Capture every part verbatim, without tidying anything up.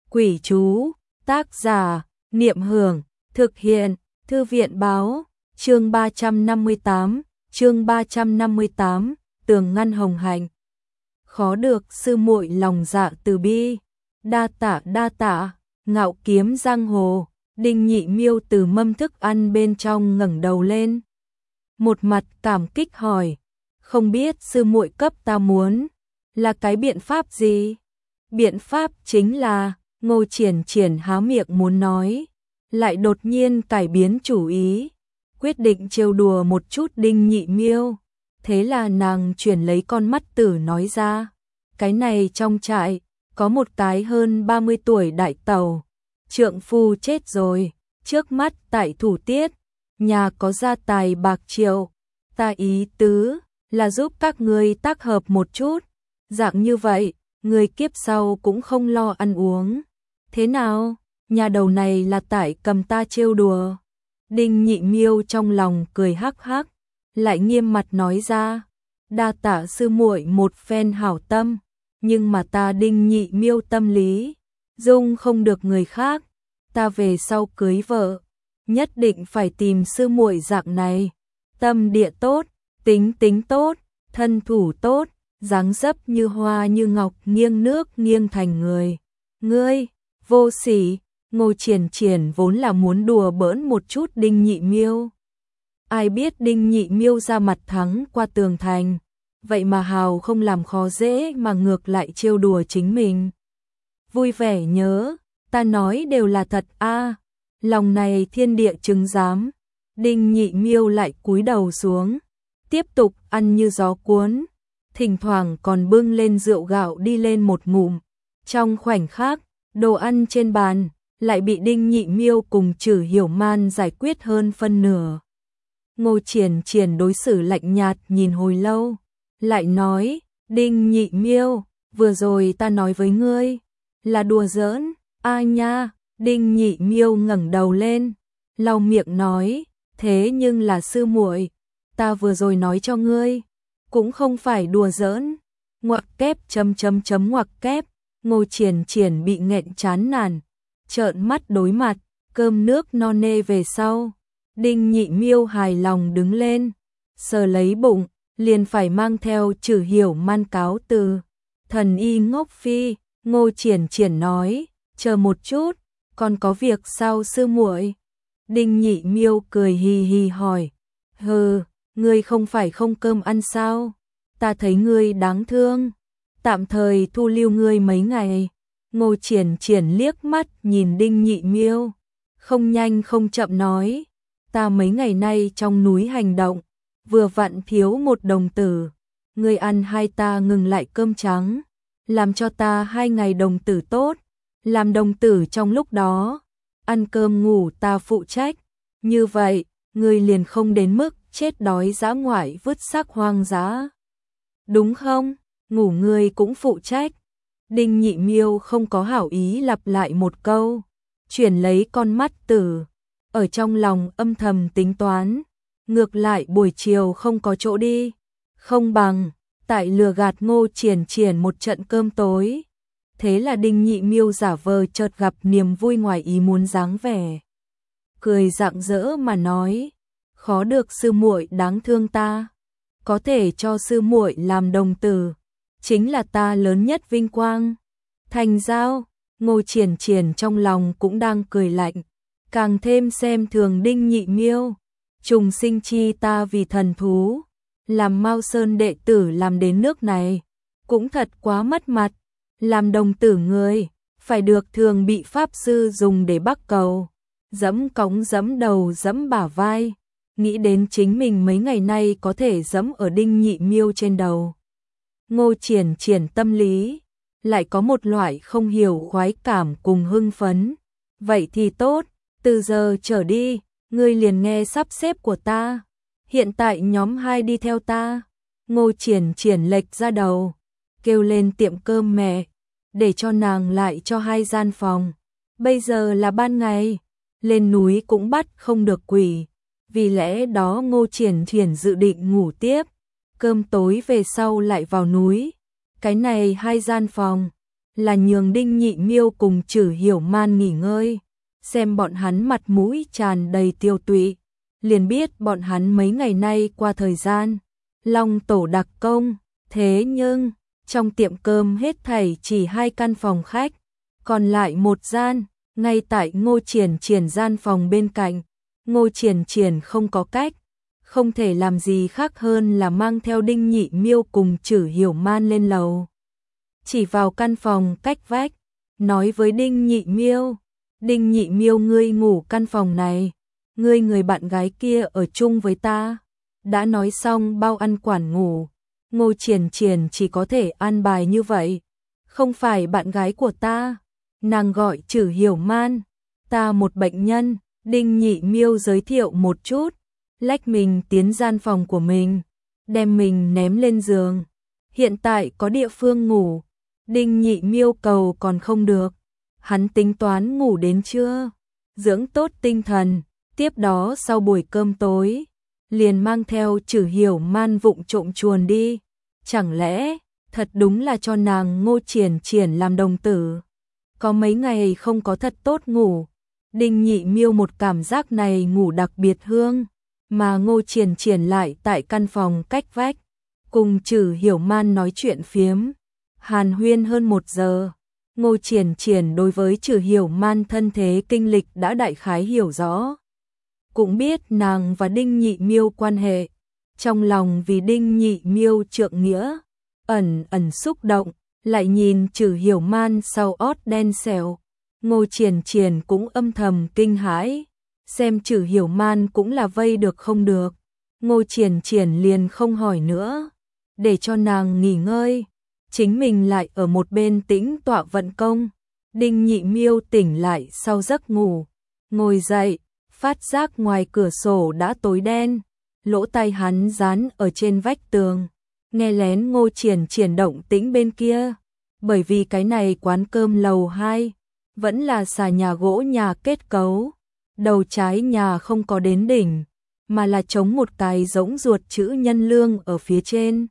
Quỷ chú, tác giả, Niệm Hưởng, thực hiện, Thư viện báo, chương ba trăm năm mươi tám, chương ba trăm năm mươi tám, tường ngăn hồng hạnh. Khó được sư muội lòng dạ từ bi, đa tạ đa tạ, Ngạo Kiếm giang hồ. Đinh Nhị Miêu từ mâm thức ăn bên trong ngẩng đầu lên, một mặt cảm kích hỏi, không biết sư muội cấp ta muốn là cái biện pháp gì? Biện pháp chính là, Ngô Triển Triển há miệng muốn nói, lại đột nhiên cải biến chủ ý, quyết định trêu đùa một chút Đinh Nhị Miêu. Thế là nàng chuyển lấy con mắt tử nói ra, cái này trong trại có một cái hơn ba mươi tuổi đại tẩu, trượng phu chết rồi, trước mắt tại thủ tiết, nhà có gia tài bạc triệu, ta ý tứ là giúp các ngươi tác hợp một chút, dạng như vậy, người kiếp sau cũng không lo ăn uống. Thế nào, nhà đầu này là tại cầm ta trêu đùa? Đinh Nhị Miêu trong lòng cười hắc hắc, lại nghiêm mặt nói ra, đa tạ sư muội một phen hảo tâm, nhưng mà ta Đinh Nhị Miêu tâm lý dung không được người khác, ta về sau cưới vợ, nhất định phải tìm sư muội dạng này, tâm địa tốt, tính tính tốt, thân thủ tốt, dáng dấp như hoa như ngọc, nghiêng nước nghiêng thành người. Ngươi, vô sỉ. Ngô Triển Triển vốn là muốn đùa bỡn một chút Đinh Nhị Miêu. Ai biết Đinh Nhị Miêu ra mặt thắng qua tường thành, vậy mà hào không làm khó dễ mà ngược lại trêu đùa chính mình. Vui vẻ nhớ, ta nói đều là thật a, à, lòng này thiên địa chứng giám. Đinh Nhị Miêu lại cúi đầu xuống, tiếp tục ăn như gió cuốn, thỉnh thoảng còn bưng lên rượu gạo đi lên một ngụm. Trong khoảnh khắc, đồ ăn trên bàn lại bị Đinh Nhị Miêu cùng Trử Hiểu Man giải quyết hơn phân nửa. Ngô Triển Triển đối xử lạnh nhạt nhìn hồi lâu, lại nói, Đinh Nhị Miêu, vừa rồi ta nói với ngươi là đùa giỡn, a nha. Đinh Nhị Miêu ngẩng đầu lên, lau miệng nói, thế nhưng là sư muội, ta vừa rồi nói cho ngươi, cũng không phải đùa giỡn. Ngoặc kép chấm chấm chấm ngoặc kép. Ngô Triển Triển bị nghẹn chán nản, trợn mắt đối mặt, cơm nước no nê về sau. Đinh Nhị Miêu hài lòng đứng lên, sờ lấy bụng, liền phải mang theo Trử Hiểu Man cáo từ. Thần y ngốc phi. Ngô Triển Triển nói, chờ một chút, còn có việc sao sư muội? Đinh Nhị Miêu cười hì hì hỏi, hừ, ngươi không phải không cơm ăn sao? Ta thấy ngươi đáng thương, tạm thời thu lưu ngươi mấy ngày. Ngô Triển Triển liếc mắt nhìn Đinh Nhị Miêu, không nhanh không chậm nói, ta mấy ngày nay trong núi hành động, vừa vặn thiếu một đồng tử, ngươi ăn hai ta ngừng lại cơm trắng, làm cho ta hai ngày đồng tử tốt, làm đồng tử trong lúc đó, ăn cơm ngủ ta phụ trách, như vậy, ngươi liền không đến mức chết đói dã ngoại vứt xác hoang dã. Đúng không? Ngủ ngươi cũng phụ trách. Đinh Nhị Miêu không có hảo ý lặp lại một câu, chuyển lấy con mắt tử, ở trong lòng âm thầm tính toán, ngược lại buổi chiều không có chỗ đi, không bằng tại lừa gạt Ngô Triển Triển một trận cơm tối. Thế là Đinh Nhị Miêu giả vờ chợt gặp niềm vui ngoài ý muốn dáng vẻ, cười rạng rỡ mà nói, khó được sư muội đáng thương ta, có thể cho sư muội làm đồng tử, chính là ta lớn nhất vinh quang. Thành giao. Ngô Triển Triển trong lòng cũng đang cười lạnh, càng thêm xem thường Đinh Nhị Miêu. Trùng sinh chi ta vì thần thú, làm Mao Sơn đệ tử làm đến nước này, cũng thật quá mất mặt. Làm đồng tử người, phải được thường bị pháp sư dùng để bắt cầu, dẫm cống dẫm đầu dẫm bả vai, nghĩ đến chính mình mấy ngày nay có thể dẫm ở Đinh Nhị Miêu trên đầu. Ngô Triển Triển tâm lý lại có một loại không hiểu khoái cảm cùng hưng phấn. Vậy thì tốt, từ giờ trở đi, ngươi liền nghe sắp xếp của ta. Hiện tại nhóm hai đi theo ta. Ngô Triển Triển lệch ra đầu, kêu lên tiệm cơm mẹ, để cho nàng lại cho hai gian phòng. Bây giờ là ban ngày, lên núi cũng bắt không được quỷ, vì lẽ đó Ngô Triển Triển dự định ngủ tiếp, cơm tối về sau lại vào núi. Cái này hai gian phòng là nhường Đinh Nhị Miêu cùng Trử Hiểu Man nghỉ ngơi, xem bọn hắn mặt mũi tràn đầy tiêu tụy, liền biết bọn hắn mấy ngày nay qua thời gian long tổ đặc công, thế nhưng trong tiệm cơm hết thảy chỉ hai căn phòng khách, còn lại một gian, ngay tại Ngô Triển Triển gian phòng bên cạnh. Ngô Triển Triển không có cách, không thể làm gì khác hơn là mang theo Đinh Nhị Miêu cùng Trử Hiểu Man lên lầu. Chỉ vào căn phòng cách vách, nói với Đinh Nhị Miêu, Đinh Nhị Miêu ngươi ngủ căn phòng này, ngươi người bạn gái kia ở chung với ta. Đã nói xong bao ăn quản ngủ, Ngô Triển Triển chỉ có thể an bài như vậy. Không phải bạn gái của ta, nàng gọi Trử Hiểu Man, ta một bệnh nhân. Đinh Nhị Miêu giới thiệu một chút, lách mình tiến gian phòng của mình, đem mình ném lên giường. Hiện tại có địa phương ngủ, Đinh Nhị Miêu cầu còn không được. Hắn tính toán ngủ đến trưa, dưỡng tốt tinh thần, tiếp đó sau buổi cơm tối, liền mang theo Trử Hiểu Man vụng trộm chuồn đi. Chẳng lẽ, thật đúng là cho nàng Ngô Triển Triển làm đồng tử. Có mấy ngày không có thật tốt ngủ. Đinh Nhị Miêu một cảm giác này ngủ đặc biệt hương, mà Ngô Triển Triển lại tại căn phòng cách vách, cùng Trử Hiểu Man nói chuyện phiếm, hàn huyên hơn một giờ. Ngô Triển Triển đối với Trử Hiểu Man thân thế kinh lịch đã đại khái hiểu rõ, cũng biết nàng và Đinh Nhị Miêu quan hệ, trong lòng vì Đinh Nhị Miêu trượng nghĩa, ẩn ẩn xúc động, lại nhìn Trử Hiểu Man sau ót đen xẻo. Ngô Triển Triển cũng âm thầm kinh hãi, xem Trử Hiểu Man cũng là vây được không được. Ngô Triển Triển liền không hỏi nữa, để cho nàng nghỉ ngơi, chính mình lại ở một bên tĩnh tọa vận công. Đinh Nhị Miêu tỉnh lại sau giấc ngủ, ngồi dậy, phát giác ngoài cửa sổ đã tối đen, lỗ tai hắn dán ở trên vách tường, nghe lén Ngô Triển Triển động tĩnh bên kia, bởi vì cái này quán cơm lầu hai vẫn là xà nhà gỗ nhà kết cấu, đầu trái nhà không có đến đỉnh, mà là chống một cái rỗng ruột chữ nhân lương ở phía trên.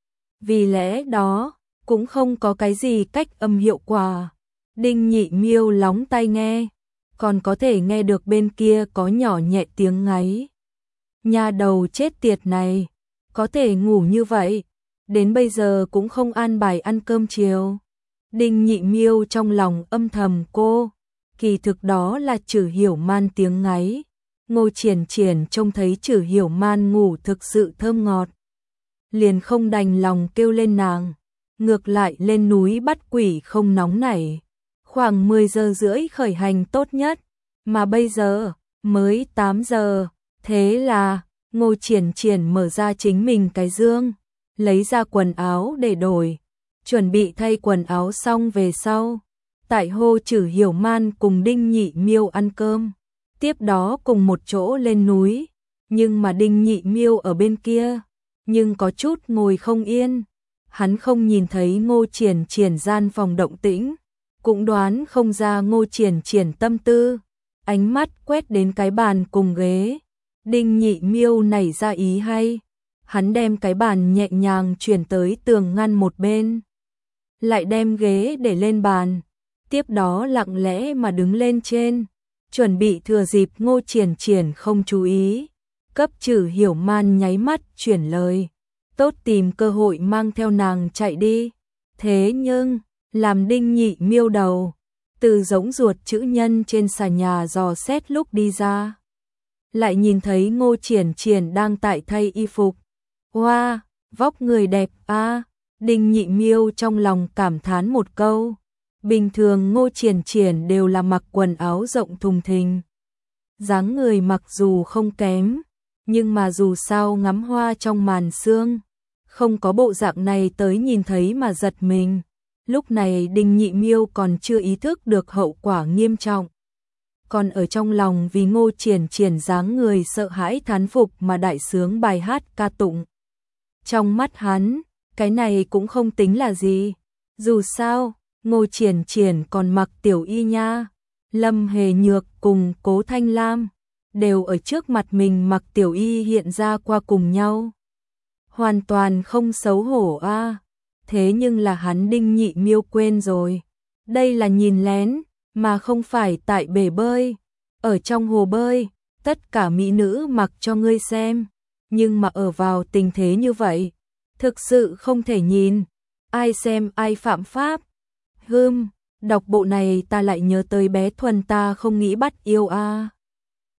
Vì lẽ đó, cũng không có cái gì cách âm hiệu quả. Đinh Nhị Miêu lóng tai nghe, còn có thể nghe được bên kia có nhỏ nhẹ tiếng ngáy. Nhà đầu chết tiệt này, có thể ngủ như vậy, đến bây giờ cũng không an bài ăn cơm chiều. Đinh Nhị Miêu trong lòng âm thầm cô, kỳ thực đó là Trử Hiểu Man tiếng ngáy. Ngô Triển Triển trông thấy Trử Hiểu Man ngủ thực sự thơm ngọt, liền không đành lòng kêu lên nàng, ngược lại lên núi bắt quỷ không nóng nảy. Khoảng mười giờ rưỡi khởi hành tốt nhất, mà bây giờ mới tám giờ, thế là Ngô Triển Triển mở ra chính mình cái dương, lấy ra quần áo để đổi, chuẩn bị thay quần áo xong về sau, tại hô Trử Hiểu Man cùng Đinh Nhị Miêu ăn cơm, tiếp đó cùng một chỗ lên núi. Nhưng mà Đinh Nhị Miêu ở bên kia, nhưng có chút ngồi không yên, hắn không nhìn thấy Ngô Triển Triển gian phòng động tĩnh, cũng đoán không ra Ngô Triển Triển tâm tư, ánh mắt quét đến cái bàn cùng ghế. Đinh Nhị Miêu nảy ra ý hay, hắn đem cái bàn nhẹ nhàng chuyển tới tường ngăn một bên, lại đem ghế để lên bàn, tiếp đó lặng lẽ mà đứng lên trên, chuẩn bị thừa dịp Ngô Triển Triển không chú ý, cấp Trử Hiểu Man nháy mắt chuyển lời, tốt tìm cơ hội mang theo nàng chạy đi. Thế nhưng, làm Đinh Nhị Miêu đầu từ giống ruột chữ nhân trên xà nhà dò xét lúc đi ra, lại nhìn thấy Ngô Triển Triển đang tại thay y phục. Hoa, wow, vóc người đẹp a. À. Đinh Nhị Miêu trong lòng cảm thán một câu. Bình thường Ngô Triển Triển đều là mặc quần áo rộng thùng thình, dáng người mặc dù không kém, nhưng mà dù sao ngắm hoa trong màn sương, không có bộ dạng này tới nhìn thấy mà giật mình. Lúc này Đinh Nhị Miêu còn chưa ý thức được hậu quả nghiêm trọng, còn ở trong lòng vì Ngô Triển Triển dáng người sợ hãi thán phục mà đại sướng bài hát ca tụng. Trong mắt hắn, cái này cũng không tính là gì, dù sao Ngô Triển Triển còn mặc tiểu y nha, Lâm Hề Nhược cùng Cố Thanh Lam đều ở trước mặt mình mặc tiểu y hiện ra qua cùng nhau, hoàn toàn không xấu hổ a. À. Thế nhưng là hắn Đinh Nhị Miêu quên rồi, Đây là nhìn lén, mà không phải tại bể bơi. Ở trong hồ bơi, tất cả mỹ nữ mặc cho ngươi xem. Nhưng mà ở vào tình thế như vậy, thực sự không thể nhìn. Ai xem ai phạm pháp. Hưm, đọc bộ này ta lại nhớ tới bé Thuần ta không nghĩ bắt yêu a. À.